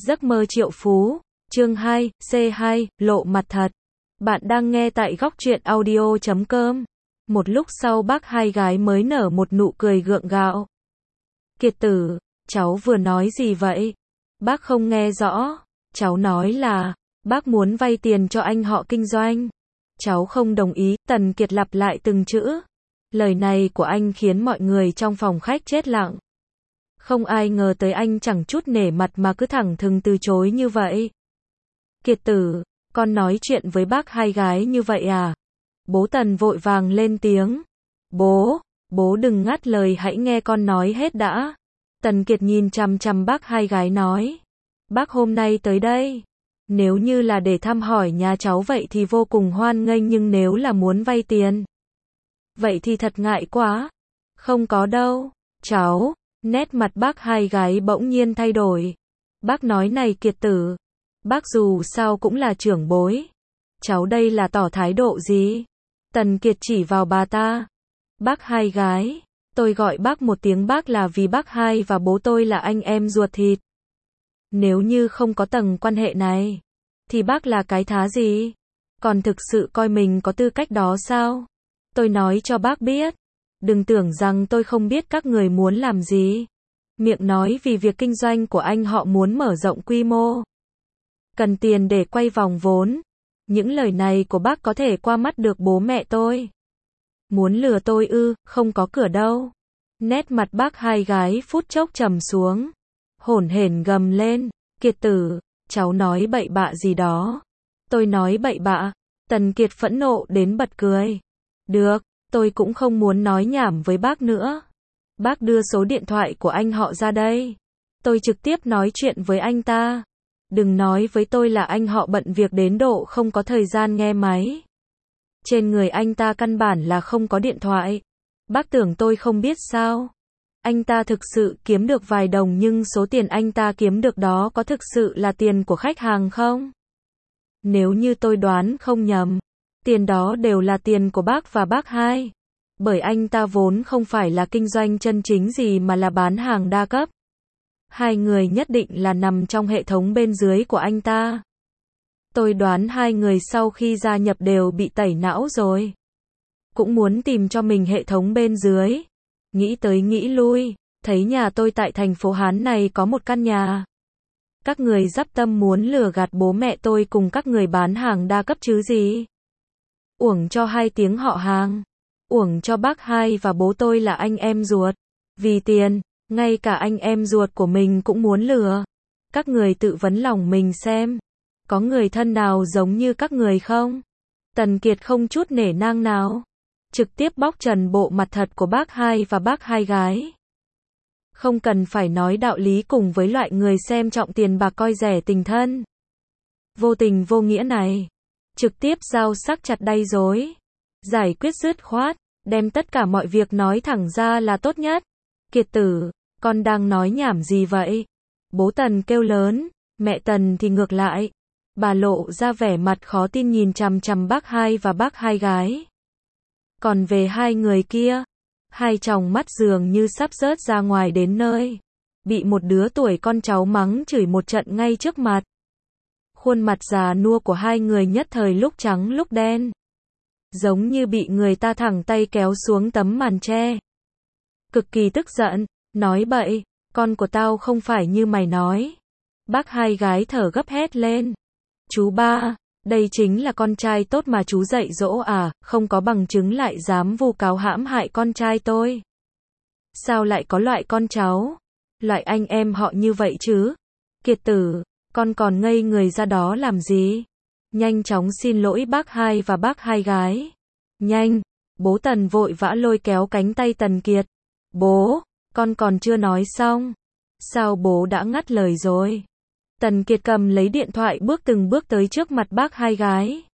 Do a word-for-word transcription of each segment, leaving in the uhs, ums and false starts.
Giấc mơ triệu phú, chương hai, C hai, lộ mặt thật. Bạn đang nghe tại góc truyện audio chấm com. Một lúc sau bác hai gái mới nở một nụ cười gượng gạo. Kiệt tử, cháu vừa nói gì vậy? Bác không nghe rõ. Cháu nói là, bác muốn vay tiền cho anh họ kinh doanh. Cháu không đồng ý, Tần Kiệt lặp lại từng chữ. Lời này của anh khiến mọi người trong phòng khách chết lặng. Không ai ngờ tới anh chẳng chút nể mặt mà cứ thẳng thừng từ chối như vậy. Kiệt tử, con nói chuyện với bác hai gái như vậy à? Bố Tần vội vàng lên tiếng. Bố, bố đừng ngắt lời, hãy nghe con nói hết đã. Tần Kiệt nhìn chằm chằm bác hai gái nói. Bác hôm nay tới đây. Nếu như là để thăm hỏi nhà cháu vậy thì vô cùng hoan nghênh, nhưng nếu là muốn vay tiền, vậy thì thật ngại quá. Không có đâu, cháu. Nét mặt bác hai gái bỗng nhiên thay đổi. Bác nói này Kiệt tử, bác dù sao cũng là trưởng bối. Cháu đây là tỏ thái độ gì? Tần Kiệt chỉ vào bà ta. Bác hai gái, tôi gọi bác một tiếng bác là vì bác hai và bố tôi là anh em ruột thịt. Nếu như không có tầng quan hệ này, thì bác là cái thá gì? Còn thực sự coi mình có tư cách đó sao? Tôi nói cho bác biết. Đừng tưởng rằng tôi không biết các người muốn làm gì. Miệng nói vì việc kinh doanh của anh họ muốn mở rộng quy mô, cần tiền để quay vòng vốn. Những lời này của bác có thể qua mắt được bố mẹ tôi. Muốn lừa tôi ư? Không có cửa đâu. Nét mặt bác hai gái phút chốc trầm xuống. Hổn hển gầm lên. Kiệt tử, cháu nói bậy bạ gì đó? Tôi nói bậy bạ? Tần Kiệt phẫn nộ đến bật cười. Được. Tôi cũng không muốn nói nhảm với bác nữa. Bác đưa số điện thoại của anh họ ra đây. Tôi trực tiếp nói chuyện với anh ta. Đừng nói với tôi là anh họ bận việc đến độ không có thời gian nghe máy. Trên người anh ta căn bản là không có điện thoại. Bác tưởng tôi không biết sao? Anh ta thực sự kiếm được vài đồng, nhưng số tiền anh ta kiếm được đó có thực sự là tiền của khách hàng không? Nếu như tôi đoán không nhầm, tiền đó đều là tiền của bác và bác hai. Bởi anh ta vốn không phải là kinh doanh chân chính gì mà là bán hàng đa cấp. Hai người nhất định là nằm trong hệ thống bên dưới của anh ta. Tôi đoán hai người sau khi gia nhập đều bị tẩy não rồi. Cũng muốn tìm cho mình hệ thống bên dưới. Nghĩ tới nghĩ lui, thấy nhà tôi tại thành phố Hán này có một căn nhà. Các người dắp tâm muốn lừa gạt bố mẹ tôi cùng các người bán hàng đa cấp chứ gì? Uổng cho hai tiếng họ hàng. Uổng cho bác hai và bố tôi là anh em ruột. Vì tiền, ngay cả anh em ruột của mình cũng muốn lừa. Các người tự vấn lòng mình xem. Có người thân nào giống như các người không? Tần Kiệt không chút nể nang nào. Trực tiếp bóc trần bộ mặt thật của bác hai và bác hai gái. Không cần phải nói đạo lý cùng với loại người xem trọng tiền bạc coi rẻ tình thân. Vô tình vô nghĩa này. Trực tiếp giao sắc chặt đay rối. Giải quyết dứt khoát. Đem tất cả mọi việc nói thẳng ra là tốt nhất. Kiệt tử, con đang nói nhảm gì vậy? Bố Tần kêu lớn. Mẹ Tần thì ngược lại. Bà lộ ra vẻ mặt khó tin nhìn chằm chằm bác hai và bác hai gái. Còn về hai người kia, hai tròng mắt dường như sắp rớt ra ngoài đến nơi. Bị một đứa tuổi con cháu mắng chửi một trận ngay trước mặt. Khuôn mặt già nua của hai người nhất thời lúc trắng lúc đen. Giống như bị người ta thẳng tay kéo xuống tấm màn tre. Cực kỳ tức giận, nói bậy, con của tao không phải như mày nói. Bác hai gái thở gấp hét lên. Chú ba, đây chính là con trai tốt mà chú dạy dỗ à, không có bằng chứng lại dám vu cáo hãm hại con trai tôi. Sao lại có loại con cháu, loại anh em họ như vậy chứ? Kiệt tử, con còn ngây người ra đó làm gì? Nhanh chóng xin lỗi bác hai và bác hai gái. Nhanh, bố Tần vội vã lôi kéo cánh tay Tần Kiệt. Bố, con còn chưa nói xong. Sao bố đã ngắt lời rồi? Tần Kiệt cầm lấy điện thoại bước từng bước tới trước mặt bác hai gái.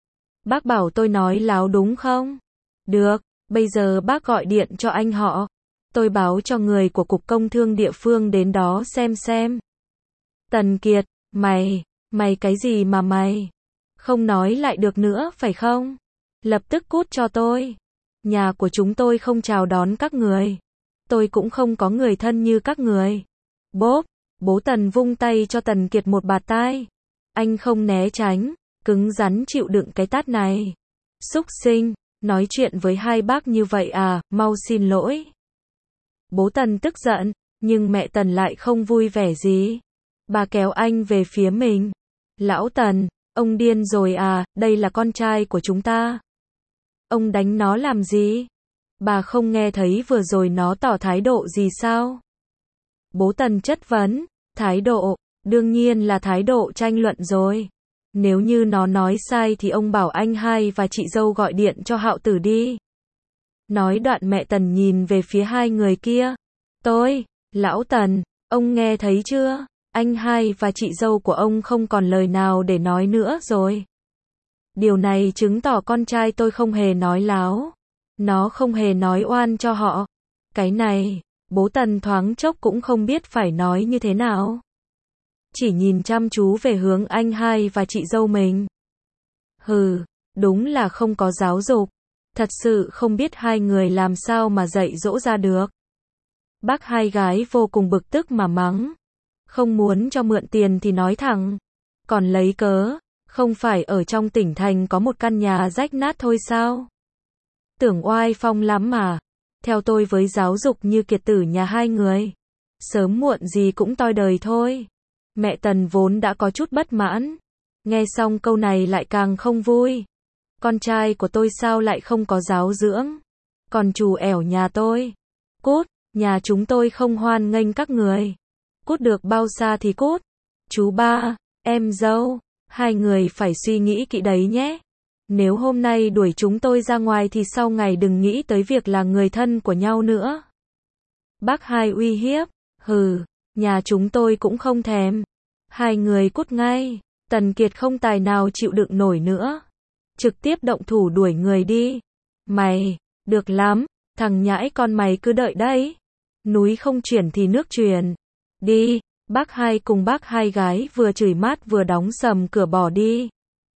Bác bảo tôi nói láo đúng không? Được, bây giờ bác gọi điện cho anh họ. Tôi báo cho người của Cục Công Thương địa phương đến đó xem xem. Tần Kiệt, mày, mày cái gì mà mày? Không nói lại được nữa phải không? Lập tức cút cho tôi. Nhà của chúng tôi không chào đón các người. Tôi cũng không có người thân như các người. Bốp, Bố Tần vung tay cho Tần Kiệt một bạt tai. Anh không né tránh, cứng rắn chịu đựng cái tát này. Súc sinh, nói chuyện với hai bác như vậy à, mau xin lỗi. Bố Tần tức giận, nhưng mẹ Tần lại không vui vẻ gì. Bà kéo anh về phía mình. Lão Tần, ông điên rồi à, đây là con trai của chúng ta. Ông đánh nó làm gì? Bà không nghe thấy vừa rồi nó tỏ thái độ gì sao? Bố Tần chất vấn, thái độ, đương nhiên là thái độ tranh luận rồi. Nếu như nó nói sai thì ông bảo anh hai và chị dâu gọi điện cho Hạo Tử đi. Nói đoạn mẹ Tần nhìn về phía hai người kia. Tôi, Lão Tần, ông nghe thấy chưa? Anh hai và chị dâu của ông không còn lời nào để nói nữa rồi. Điều này chứng tỏ con trai tôi không hề nói láo. Nó không hề nói oan cho họ. Cái này, bố Tần thoáng chốc cũng không biết phải nói như thế nào. Chỉ nhìn chăm chú về hướng anh hai và chị dâu mình. Hừ, đúng là không có giáo dục. Thật sự không biết hai người làm sao mà dạy dỗ ra được. Bác hai gái vô cùng bực tức mà mắng. Không muốn cho mượn tiền thì nói thẳng. Còn lấy cớ, không phải ở trong tỉnh thành có một căn nhà rách nát thôi sao? Tưởng oai phong lắm mà. Theo tôi với giáo dục như Kiệt Tử nhà hai người, sớm muộn gì cũng toi đời thôi. Mẹ Tần vốn đã có chút bất mãn. Nghe xong câu này lại càng không vui. Con trai của tôi sao lại không có giáo dưỡng? Còn trù ẻo nhà tôi. Cút, nhà chúng tôi không hoan nghênh các người. Cút được bao xa thì cút. Chú ba, em dâu, hai người phải suy nghĩ kỹ đấy nhé. Nếu hôm nay đuổi chúng tôi ra ngoài thì sau ngày đừng nghĩ tới việc là người thân của nhau nữa. Bác hai uy hiếp, hừ, nhà chúng tôi cũng không thèm. Hai người cút ngay. Tần Kiệt không tài nào chịu đựng nổi nữa. Trực tiếp động thủ đuổi người đi. Mày, được lắm, thằng nhãi con mày cứ đợi đấy. Núi không chuyển thì nước chuyển. Đi, bác hai cùng bác hai gái vừa chửi mát vừa đóng sầm cửa bỏ đi.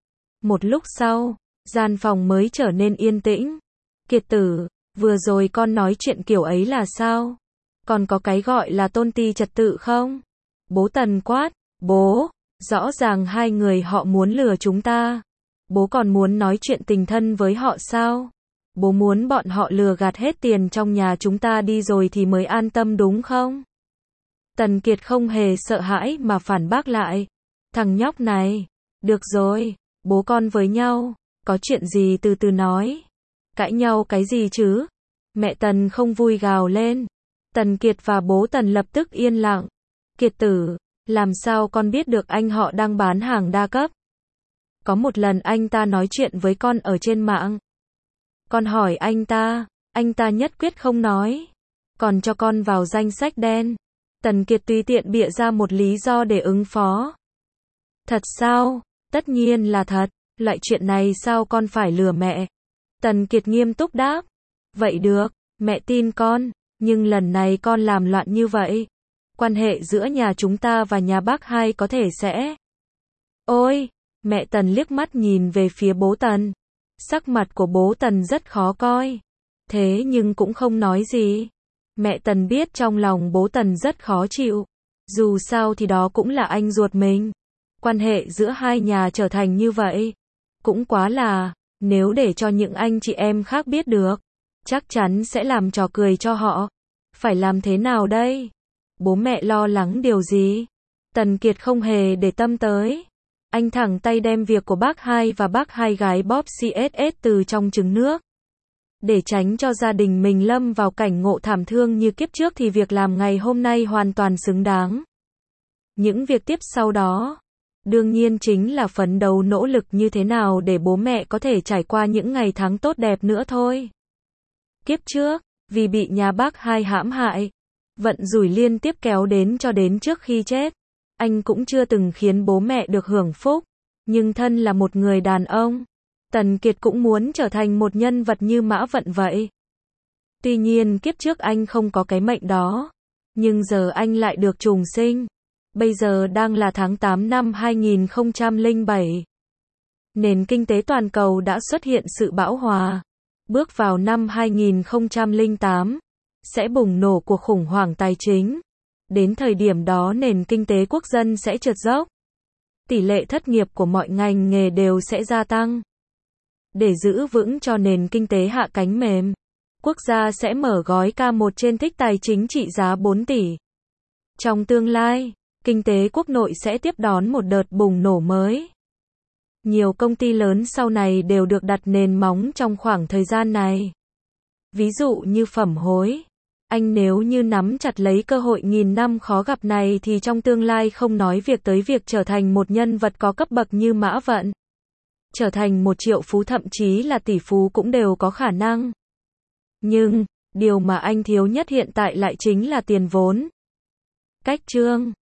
Một lúc sau, gian phòng mới trở nên yên tĩnh. Kiệt Tử, vừa rồi con nói chuyện kiểu ấy là sao? Còn có cái gọi là tôn ti trật tự không? Bố Tần quát, bố, rõ ràng hai người họ muốn lừa chúng ta. Bố còn muốn nói chuyện tình thân với họ sao? Bố muốn bọn họ lừa gạt hết tiền trong nhà chúng ta đi rồi thì mới an tâm đúng không? Tần Kiệt không hề sợ hãi mà phản bác lại. Thằng nhóc này, được rồi, bố con với nhau, có chuyện gì từ từ nói. Cãi nhau cái gì chứ? Mẹ Tần không vui gào lên. Tần Kiệt và bố Tần lập tức yên lặng. Kiệt Tử, làm sao con biết được anh họ đang bán hàng đa cấp? Có một lần anh ta nói chuyện với con ở trên mạng. Con hỏi anh ta, anh ta nhất quyết không nói. Còn cho con vào danh sách đen. Tần Kiệt tùy tiện bịa ra một lý do để ứng phó. Thật sao? Tất nhiên là thật. Loại chuyện này sao con phải lừa mẹ? Tần Kiệt nghiêm túc đáp. Vậy được, mẹ tin con. Nhưng lần này con làm loạn như vậy, quan hệ giữa nhà chúng ta và nhà bác hai có thể sẽ... Ôi! Mẹ Tần liếc mắt nhìn về phía bố Tần. Sắc mặt của bố Tần rất khó coi. Thế nhưng cũng không nói gì. Mẹ Tần biết trong lòng bố Tần rất khó chịu. Dù sao thì đó cũng là anh ruột mình. Quan hệ giữa hai nhà trở thành như vậy. Cũng quá là, nếu để cho những anh chị em khác biết được, chắc chắn sẽ làm trò cười cho họ. Phải làm thế nào đây? Bố mẹ lo lắng điều gì? Tần Kiệt không hề để tâm tới. Anh thẳng tay đem việc của bác hai và bác hai gái bóp xê ét ét từ trong trứng nước. Để tránh cho gia đình mình lâm vào cảnh ngộ thảm thương như kiếp trước thì việc làm ngày hôm nay hoàn toàn xứng đáng. Những việc tiếp sau đó, đương nhiên chính là phấn đấu nỗ lực như thế nào để bố mẹ có thể trải qua những ngày tháng tốt đẹp nữa thôi. Kiếp trước, vì bị nhà bác hai hãm hại, vận rủi liên tiếp kéo đến cho đến trước khi chết. Anh cũng chưa từng khiến bố mẹ được hưởng phúc. Nhưng thân là một người đàn ông, Tần Kiệt cũng muốn trở thành một nhân vật như Mã Vận vậy. Tuy nhiên kiếp trước anh không có cái mệnh đó. Nhưng giờ anh lại được trùng sinh. Bây giờ đang là tháng tám năm hai nghìn không trăm lẻ bảy. Nền kinh tế toàn cầu đã xuất hiện sự bão hòa. Bước vào năm hai nghìn không trăm lẻ tám, sẽ bùng nổ cuộc khủng hoảng tài chính. Đến thời điểm đó nền kinh tế quốc dân sẽ trượt dốc. Tỷ lệ thất nghiệp của mọi ngành nghề đều sẽ gia tăng. Để giữ vững cho nền kinh tế hạ cánh mềm, quốc gia sẽ mở gói K một trên thích tài chính trị giá bốn tỷ. Trong tương lai, kinh tế quốc nội sẽ tiếp đón một đợt bùng nổ mới. Nhiều công ty lớn sau này đều được đặt nền móng trong khoảng thời gian này. Ví dụ như Phẩm Hối. Anh nếu như nắm chặt lấy cơ hội nghìn năm khó gặp này thì trong tương lai không nói việc tới việc trở thành một nhân vật có cấp bậc như Mã Vận. Trở thành một triệu phú thậm chí là tỷ phú cũng đều có khả năng. Nhưng, điều mà anh thiếu nhất hiện tại lại chính là tiền vốn. Cách chương